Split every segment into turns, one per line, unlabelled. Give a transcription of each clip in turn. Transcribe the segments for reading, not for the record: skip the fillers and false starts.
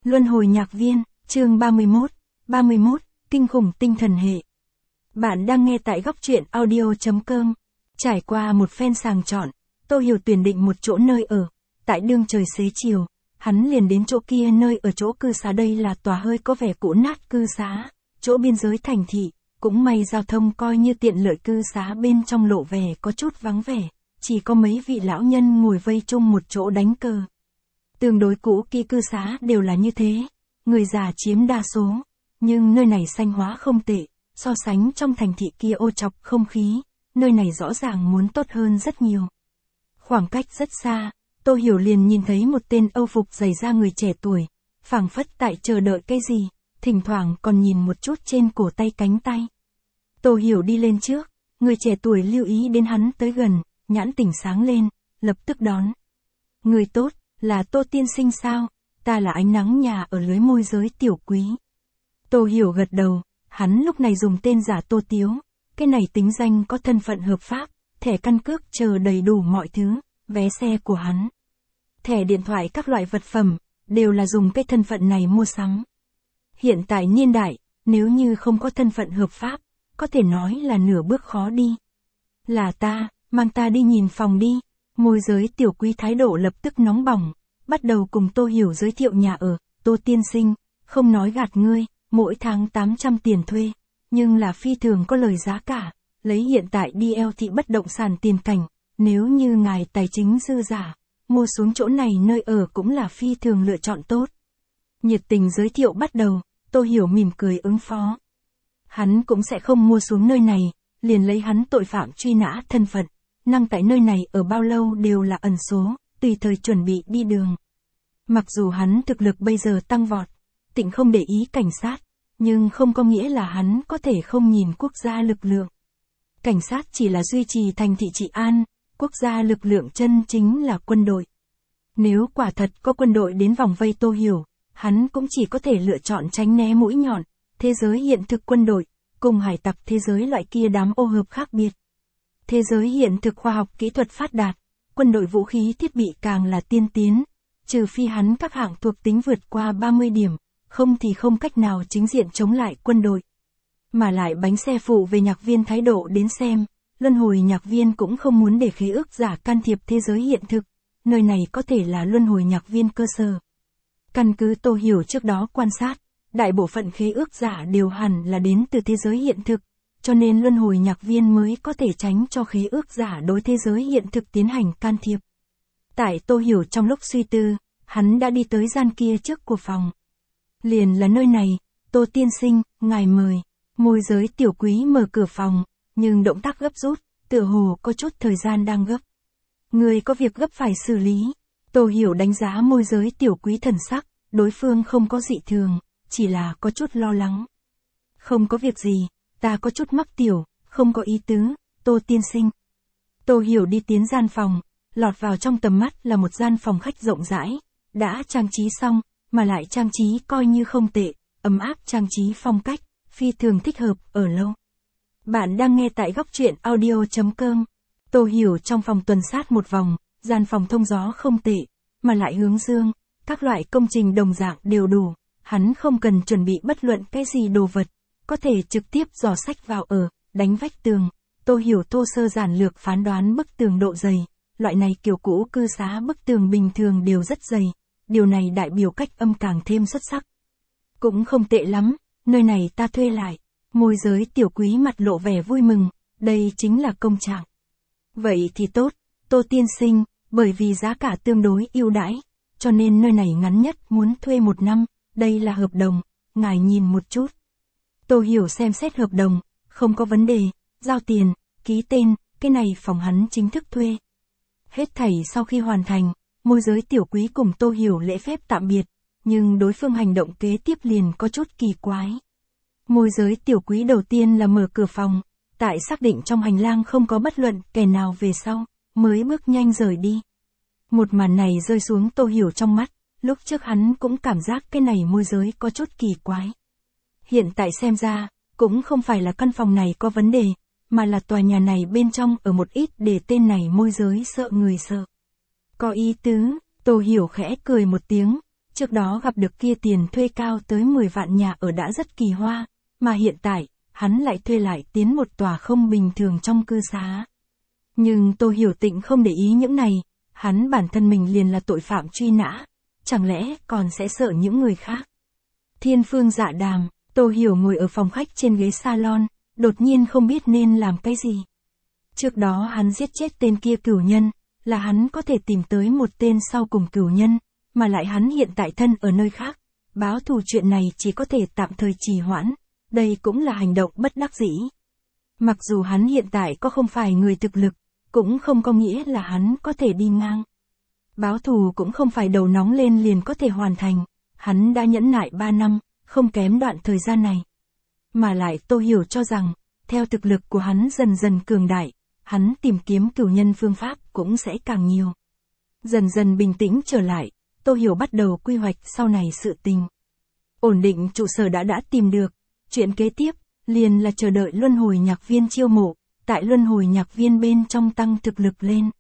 Luân hồi nhạc viên, chương 31, kinh khủng tinh thần hệ. Bạn đang nghe tại góc truyện audio.com. Trải qua một phen sàng chọn, Tô Hiểu tuyển định một chỗ nơi ở. Tại đương trời xế chiều, hắn liền đến chỗ kia nơi ở chỗ cư xá, đây là tòa hơi có vẻ cũ nát cư xá, chỗ biên giới thành thị, cũng may giao thông coi như tiện lợi, cư xá bên trong lộ vẻ có chút vắng vẻ, chỉ có mấy vị lão nhân ngồi vây chung một chỗ đánh cờ. Tương đối cũ kỹ cư xá đều là như thế, người già chiếm đa số, nhưng nơi này xanh hóa không tệ, so sánh trong thành thị kia ô trọc không khí, nơi này rõ ràng muốn tốt hơn rất nhiều. Khoảng cách rất xa, Tô Hiểu liền nhìn thấy một tên âu phục dày da người trẻ tuổi, phảng phất tại chờ đợi cái gì, thỉnh thoảng còn nhìn một chút trên cổ tay cánh tay. Tô Hiểu đi lên trước, người trẻ tuổi lưu ý đến hắn tới gần, nhãn tỉnh sáng lên, lập tức đón. Người tốt, là Tô tiên sinh sao? Ta là ánh nắng nhà ở lưới môi giới Tiểu Quý. Tô Hiểu gật đầu, hắn lúc này dùng tên giả Tô Tiếu, cái này tính danh có thân phận hợp pháp, thẻ căn cước chờ đầy đủ mọi thứ, vé xe của hắn, thẻ điện thoại các loại vật phẩm, đều là dùng cái thân phận này mua sắm. Hiện tại niên đại, nếu như không có thân phận hợp pháp, có thể nói là nửa bước khó đi. Là ta, mang ta đi nhìn phòng đi. Môi giới Tiểu Quý thái độ lập tức nóng bỏng, bắt đầu cùng Tô Hiểu giới thiệu nhà ở. Tô tiên sinh, không nói gạt ngươi, mỗi tháng 800 tiền thuê, nhưng là phi thường có lời giá cả, lấy hiện tại DL thị bất động sản tiền cảnh, nếu như ngài tài chính dư giả, mua xuống chỗ này nơi ở cũng là phi thường lựa chọn tốt. Nhiệt tình giới thiệu bắt đầu, Tô Hiểu mỉm cười ứng phó. Hắn cũng sẽ không mua xuống nơi này, liền lấy hắn tội phạm truy nã thân phận, năng tại nơi này ở bao lâu đều là ẩn số, tùy thời chuẩn bị đi đường. Mặc dù hắn thực lực bây giờ tăng vọt, tịnh không để ý cảnh sát, nhưng không có nghĩa là hắn có thể không nhìn quốc gia lực lượng. Cảnh sát chỉ là duy trì thành thị trị an, quốc gia lực lượng chân chính là quân đội. Nếu quả thật có quân đội đến vòng vây Tô Hiểu, hắn cũng chỉ có thể lựa chọn tránh né mũi nhọn. Thế giới hiện thực quân đội, cùng hải tặc thế giới loại kia đám ô hợp khác biệt. Thế giới hiện thực khoa học kỹ thuật phát đạt, quân đội vũ khí thiết bị càng là tiên tiến, trừ phi hắn các hạng thuộc tính vượt qua 30 điểm, không thì không cách nào chính diện chống lại quân đội. Mà lại bánh xe phụ về nhạc viên thái độ đến xem, luân hồi nhạc viên cũng không muốn để khế ước giả can thiệp thế giới hiện thực, nơi này có thể là luân hồi nhạc viên cơ sở. Căn cứ Tô Hiểu trước đó quan sát, đại bộ phận khế ước giả đều hẳn là đến từ thế giới hiện thực, cho nên luân hồi nhạc viên mới có thể tránh cho khế ước giả đối thế giới hiện thực tiến hành can thiệp. Tại Tô Hiểu trong lúc suy tư, hắn đã đi tới gian kia trước của phòng. Liền là nơi này, Tô tiên sinh, ngài mời. Môi giới Tiểu Quý mở cửa phòng, nhưng động tác gấp rút, tựa hồ có chút thời gian đang gấp. Người có việc gấp phải xử lý. Tô Hiểu đánh giá môi giới Tiểu Quý thần sắc, đối phương không có dị thường, chỉ là có chút lo lắng. Không có việc gì, ta có chút mắc tiểu, không có ý tứ, Tô tiên sinh. Tô Hiểu đi tiến gian phòng, lọt vào trong tầm mắt là một gian phòng khách rộng rãi, đã trang trí xong, mà lại trang trí coi như không tệ, ấm áp trang trí phong cách, phi thường thích hợp ở lâu. Bạn đang nghe tại góc truyện audio.com. Tô Hiểu trong phòng tuần sát một vòng, gian phòng thông gió không tệ, mà lại hướng dương, các loại công trình đồng dạng đều đủ, hắn không cần chuẩn bị bất luận cái gì đồ vật, có thể trực tiếp dò sách vào ở, đánh vách tường. Tô Hiểu thô sơ giản lược phán đoán bức tường độ dày, loại này kiểu cũ cư xá bức tường bình thường đều rất dày, điều này đại biểu cách âm càng thêm xuất sắc. Cũng không tệ lắm, nơi này ta thuê lại. Môi giới Tiểu Quý mặt lộ vẻ vui mừng, đây chính là công trạng. Vậy thì tốt, Tô tiên sinh, bởi vì giá cả tương đối ưu đãi, cho nên nơi này ngắn nhất muốn thuê 1 năm, đây là hợp đồng, ngài nhìn một chút. Tô Hiểu xem xét hợp đồng, không có vấn đề, giao tiền, ký tên, cái này phòng hắn chính thức thuê. Hết thảy sau khi hoàn thành, môi giới Tiểu Quý cùng Tô Hiểu lễ phép tạm biệt, nhưng đối phương hành động kế tiếp liền có chút kỳ quái. Môi giới Tiểu Quý đầu tiên là mở cửa phòng, tại xác định trong hành lang không có bất luận kẻ nào về sau, mới bước nhanh rời đi. Một màn này rơi xuống Tô Hiểu trong mắt, lúc trước hắn cũng cảm giác cái này môi giới có chút kỳ quái. Hiện tại xem ra, cũng không phải là căn phòng này có vấn đề, mà là tòa nhà này bên trong ở một ít để tên này môi giới sợ người sợ. Có ý tứ, Tô Hiểu khẽ cười một tiếng, Trước đó gặp được kia tiền thuê cao tới 10 vạn nhà ở đã rất kỳ hoa, mà hiện tại, hắn lại thuê lại tiến một tòa không bình thường trong cư xá. Nhưng Tô Hiểu Tịnh không để ý những này, hắn bản thân mình liền là tội phạm truy nã, chẳng lẽ còn sẽ sợ những người khác. Thiên phương dạ đàm, Tô Hiểu ngồi ở phòng khách trên ghế salon, đột nhiên không biết nên làm cái gì. Trước đó hắn giết chết tên kia cửu nhân, là hắn có thể tìm tới một tên sau cùng cửu nhân, mà lại hắn hiện tại thân ở nơi khác. Báo thù chuyện này chỉ có thể tạm thời trì hoãn, đây cũng là hành động bất đắc dĩ. Mặc dù hắn hiện tại có không phải người thực lực, cũng không có nghĩa là hắn có thể đi ngang. Báo thù cũng không phải đầu nóng lên liền có thể hoàn thành, hắn đã nhẫn nại 3 năm, không kém đoạn thời gian này. Mà lại Tô Hiểu cho rằng, theo thực lực của hắn dần dần cường đại, hắn tìm kiếm cửu nhân phương pháp cũng sẽ càng nhiều. Dần dần bình tĩnh trở lại, Tô Hiểu bắt đầu quy hoạch sau này sự tình. Ổn định trụ sở đã tìm được, chuyện kế tiếp, liền là chờ đợi luân hồi nhạc viên chiêu mộ, tại luân hồi nhạc viên bên trong tăng thực lực lên.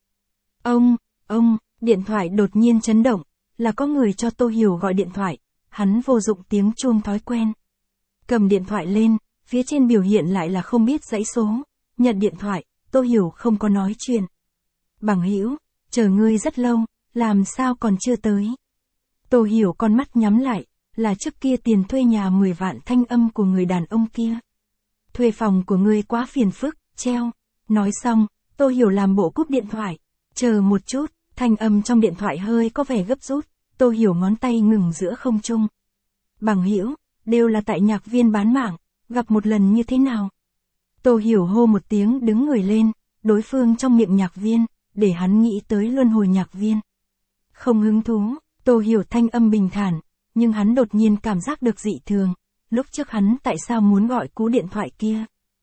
Ông, điện thoại đột nhiên chấn động, là có người cho Tô Hiểu gọi điện thoại, hắn vô dụng tiếng chuông thói quen. Cầm điện thoại lên, phía trên biểu hiện lại là không biết dãy số, nhận điện thoại, Tô Hiểu không có nói chuyện. Bằng hữu, chờ ngươi rất lâu, làm sao còn chưa tới. Tô Hiểu con mắt nhắm lại, là trước kia tiền thuê nhà 10 vạn thanh âm của người đàn ông kia. Thuê phòng của ngươi quá phiền phức, treo. Nói xong, Tô Hiểu làm bộ cúp điện thoại. Chờ một chút, thanh âm trong điện thoại hơi có vẻ gấp rút, Tô Hiểu ngón tay ngừng giữa không trung. Bằng hữu, đều là tại nhạc viên bán mạng, gặp một lần như thế nào? Tô Hiểu hô một tiếng đứng người lên, đối phương trong miệng nhạc viên, để hắn nghĩ tới luân hồi nhạc viên. Không hứng thú, Tô Hiểu thanh âm bình thản, nhưng hắn đột nhiên cảm giác được dị thường. Lúc trước hắn tại sao muốn gọi cú điện thoại kia?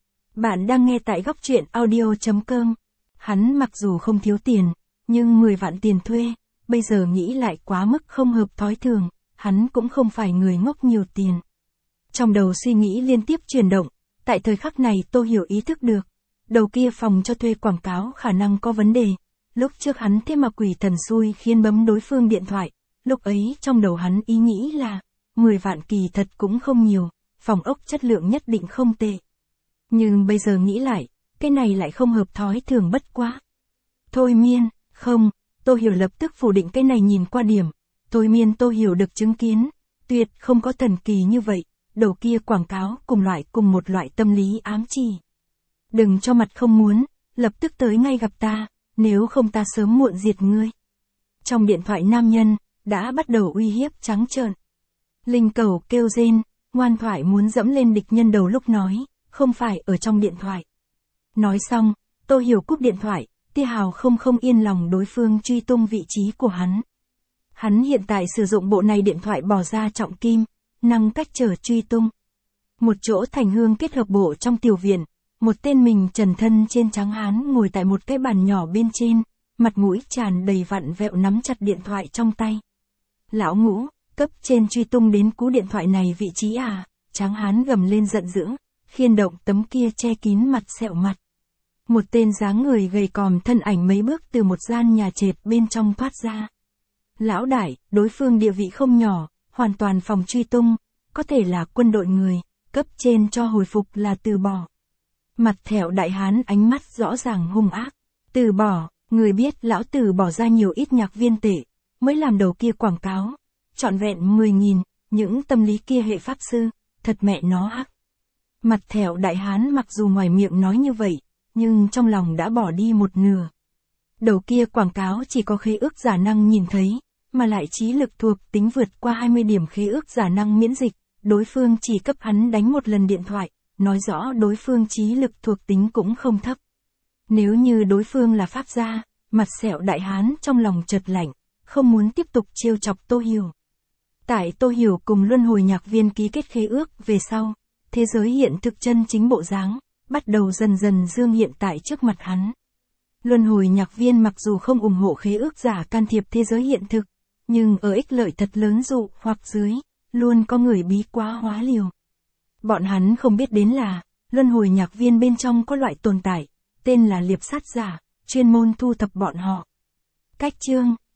Bạn đang nghe tại góc truyện audio.com. Hắn mặc dù không thiếu tiền, nhưng 10 vạn tiền thuê, bây giờ nghĩ lại quá mức không hợp thói thường, hắn cũng không phải người ngốc nhiều tiền. Trong đầu suy nghĩ liên tiếp chuyển động, tại thời khắc này Tô Hiểu ý thức được, đầu kia phòng cho thuê quảng cáo khả năng có vấn đề. Lúc trước hắn thế mà quỷ thần xui khiến bấm đối phương điện thoại, lúc ấy trong đầu hắn ý nghĩ là, 10 vạn kỳ thật cũng không nhiều, phòng ốc chất lượng nhất định không tệ. Nhưng bây giờ nghĩ lại, cái này lại không hợp thói thường bất quá. Thôi miên, không, Tô Hiểu lập tức phủ định cái này nhìn qua điểm. Thôi miên Tô Hiểu được chứng kiến, tuyệt không có thần kỳ như vậy, đầu kia quảng cáo cùng một loại tâm lý ám chỉ. Đừng cho mặt không muốn, lập tức tới ngay gặp ta, nếu không ta sớm muộn diệt ngươi. Trong điện thoại nam nhân, đã bắt đầu uy hiếp trắng trợn. Linh cầu kêu rên, ngoan thoại muốn dẫm lên địch nhân đầu lúc nói, không phải ở trong điện thoại. Nói xong, Tô Hiểu cúp điện thoại, tia hào không yên lòng đối phương truy tung vị trí của hắn. Hắn hiện tại sử dụng bộ này điện thoại bỏ ra trọng kim, năng cách trở truy tung. Một chỗ thành hương kết hợp bộ trong tiểu viện, một tên mình trần thân trên trắng hán ngồi tại một cái bàn nhỏ bên trên, mặt mũi tràn đầy vặn vẹo nắm chặt điện thoại trong tay. Lão Ngũ, cấp trên truy tung đến cú điện thoại này vị trí à? Tráng hán gầm lên giận dữ, khiên động tấm kia che kín mặt sẹo mặt. Một tên dáng người gầy còm thân ảnh mấy bước từ một gian nhà trệt bên trong thoát ra. Lão đại, đối phương địa vị không nhỏ, hoàn toàn phòng truy tung, có thể là quân đội người, cấp trên cho hồi phục là từ bỏ. Mặt thẹo đại hán ánh mắt rõ ràng hung ác. Từ bỏ, người biết lão tử bỏ ra nhiều ít nhạc viên tệ, mới làm đầu kia quảng cáo. Trọn vẹn 10.000, những tâm lý kia hệ pháp sư, thật mẹ nó ác. Mặt thẹo đại hán mặc dù ngoài miệng nói như vậy, nhưng trong lòng đã bỏ đi một nửa. Đầu kia quảng cáo chỉ có khế ước giả năng nhìn thấy, mà lại trí lực thuộc tính vượt qua 20 điểm khế ước giả năng miễn dịch, đối phương chỉ cấp hắn đánh một lần điện thoại, nói rõ đối phương trí lực thuộc tính cũng không thấp. Nếu như đối phương là pháp gia, mặt sẹo đại hán trong lòng chợt lạnh, không muốn tiếp tục trêu chọc Tô Hiểu. Tại Tô Hiểu cùng luân hồi nhạc viên ký kết khế ước về sau, thế giới hiện thực chân chính bộ dáng, bắt đầu dần dần dương hiện tại trước mặt hắn. Luân hồi nhạc viên mặc dù không ủng hộ khế ước giả can thiệp thế giới hiện thực, nhưng ở ích lợi thật lớn dụ hoặc dưới, luôn có người bí quá hóa liều. Bọn hắn không biết đến là, luân hồi nhạc viên bên trong có loại tồn tại, tên là liệp sát giả, chuyên môn thu thập bọn họ. Cách chương